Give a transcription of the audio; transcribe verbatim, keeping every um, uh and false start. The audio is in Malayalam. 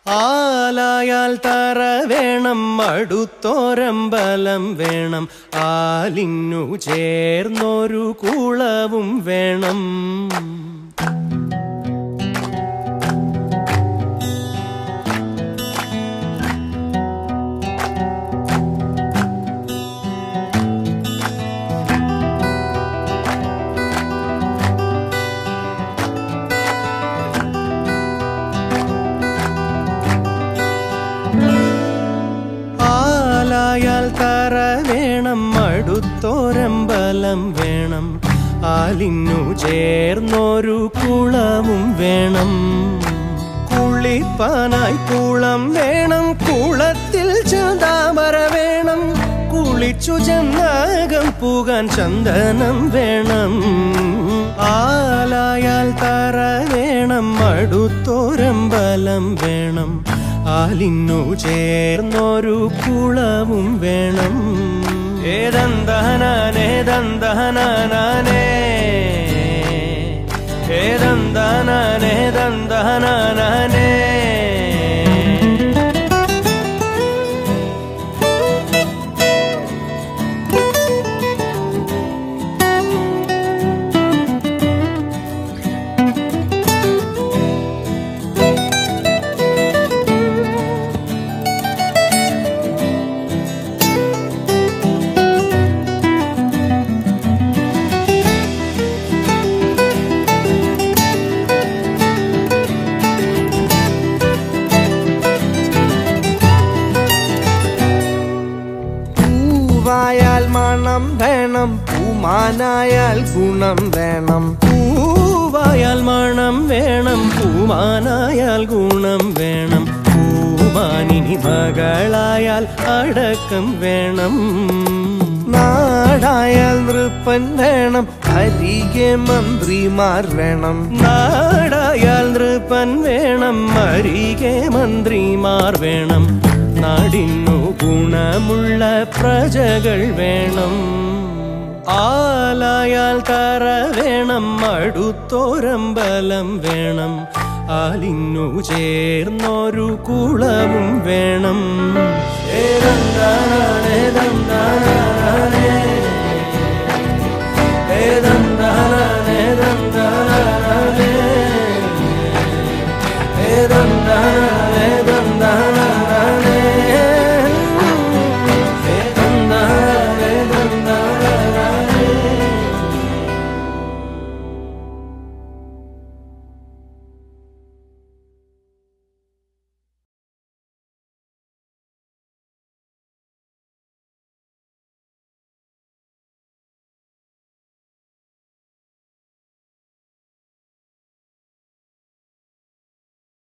ആലായാൽ തറ വേണം, അടുത്തോരമ്പലം വേണം, ആലിന്നു ചേർന്നൊരു കുളവും വേണം. ആലായാൽ തറ വേണം, അടുത്തോരമ്പലം വേണം, ആലിന്നു ചേർന്നൊരു കുളവും വേണം. കുളിപ്പാനായി കുളം വേണം, കുളത്തിൽ ചന്താമര വേണം, കുളിച്ചു ചെന്നാകം പൂകാൻ ചന്ദനം വേണം. ആലായാൽ തറ വേണം, അടുത്തോരമ്പലം വേണം, ആലിന്നു ചേർന്നൊരു കുളവും വേണം. ഏതന്തഹനാനേ ദന്തഹനാനേ, ഏതന്തഹനാനേ ദന്തഹനാനേ. പൂവായാൽ മണം വേണം, പൂമാനായാൽ ഗുണം വേണം. പൂവായാൽ മണം വേണം, പൂമാനായാൽ ഗുണം വേണം, പൂമാനിനി മകളായാൽ അടക്കം വേണം. നാടായാൽ നൃപ്പൻ വേണം, അരികെ മന്ത്രിമാർ വേണം. നാടായാൽ നൃപ്പൻ വേണം, അരികെ മന്ത്രിമാർ വേണം, നാടിന്നു ഗുണമുള്ള പ്രജകൾ വേണം. ആലായാൽ തറ വേണം, അടുത്തോരമ്പലം വേണം, ആലിന്നു ചേർന്നൊരു കുളവും വേണം. ഏതന്താനേ ദന്താനേ